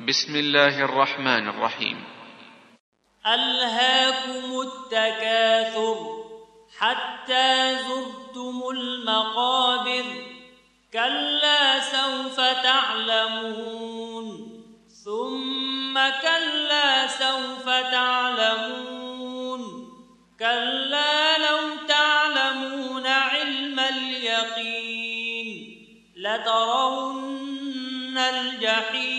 بسم الله الرحمن الرحيم. ألهاكم التكاثر حتى زرتم المقابر كلا سوف تعلمون ثم كلا سوف تعلمون كلا لو تعلمون علم اليقين لترون الجحيم